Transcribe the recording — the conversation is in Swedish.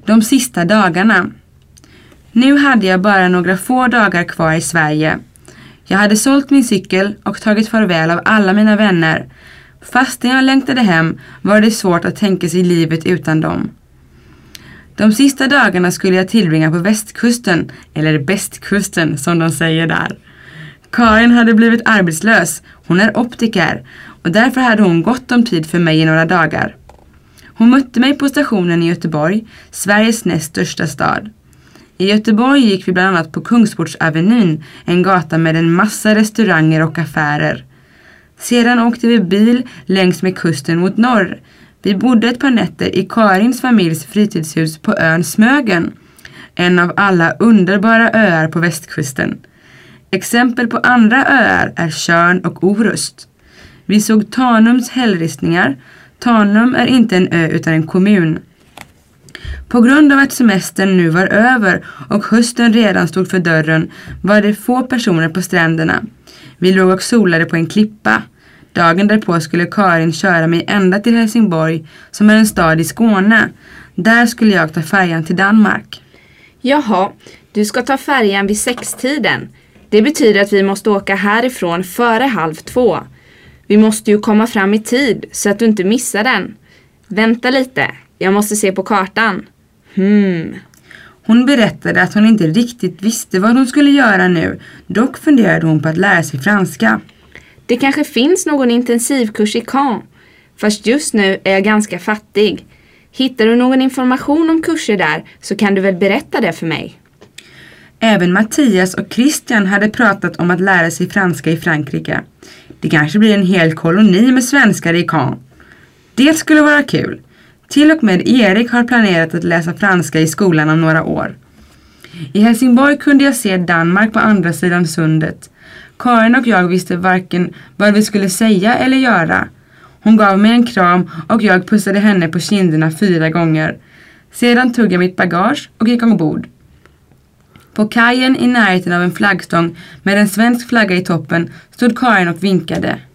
De sista dagarna. Nu hade jag bara några få dagar kvar i Sverige. Jag hade sålt min cykel och tagit farväl av alla mina vänner. Fast när jag längtade hem var det svårt att tänka sig livet utan dem. De sista dagarna skulle jag tillbringa på västkusten, eller bästkusten som de säger där. Karin hade blivit arbetslös, hon är optiker och därför hade hon gott om tid för mig i några dagar. Hon mötte mig på stationen i Göteborg, Sveriges näst största stad. I Göteborg gick vi bland annat på Kungsportsavenyn, en gata med en massa restauranger och affärer. Sedan åkte vi bil längs med kusten mot norr. Vi bodde ett par nätter i Karins familjs fritidshus på ön Smögen, en av alla underbara öar på västkusten. Exempel på andra öar är Tjörn och Orust. Vi såg Tanums hällristningar. Tanum är inte en ö utan en kommun. På grund av att semestern nu var över och hösten redan stod för dörren var det få personer på stränderna. Vi låg och solade på en klippa. Dagen därpå skulle Karin köra mig ända till Helsingborg, som är en stad i Skåne. Där skulle jag ta färjan till Danmark. Jaha, du ska ta färjan vid 6-tiden. Det betyder att vi måste åka härifrån före 1:30. Vi måste ju komma fram i tid så att du inte missar den. Vänta lite, jag måste se på kartan. Hon berättade att hon inte riktigt visste vad hon skulle göra nu. Dock funderade hon på att lära sig franska. Det kanske finns någon intensivkurs i Caen. Fast just nu är jag ganska fattig. Hittar du någon information om kurser där så kan du väl berätta det för mig. Även Mattias och Christian hade pratat om att lära sig franska i Frankrike. Det kanske blir en hel koloni med svenskar i Caen. Det skulle vara kul. Till och med Erik har planerat att läsa franska i skolan om några år. I Helsingborg kunde jag se Danmark på andra sidan sundet. Karin och jag visste varken vad vi skulle säga eller göra. Hon gav mig en kram och jag pussade henne på kinderna 4 gånger. Sedan tog jag mitt bagage och gick ombord. På kajen i närheten av en flaggstång med en svensk flagga i toppen stod Karin och vinkade.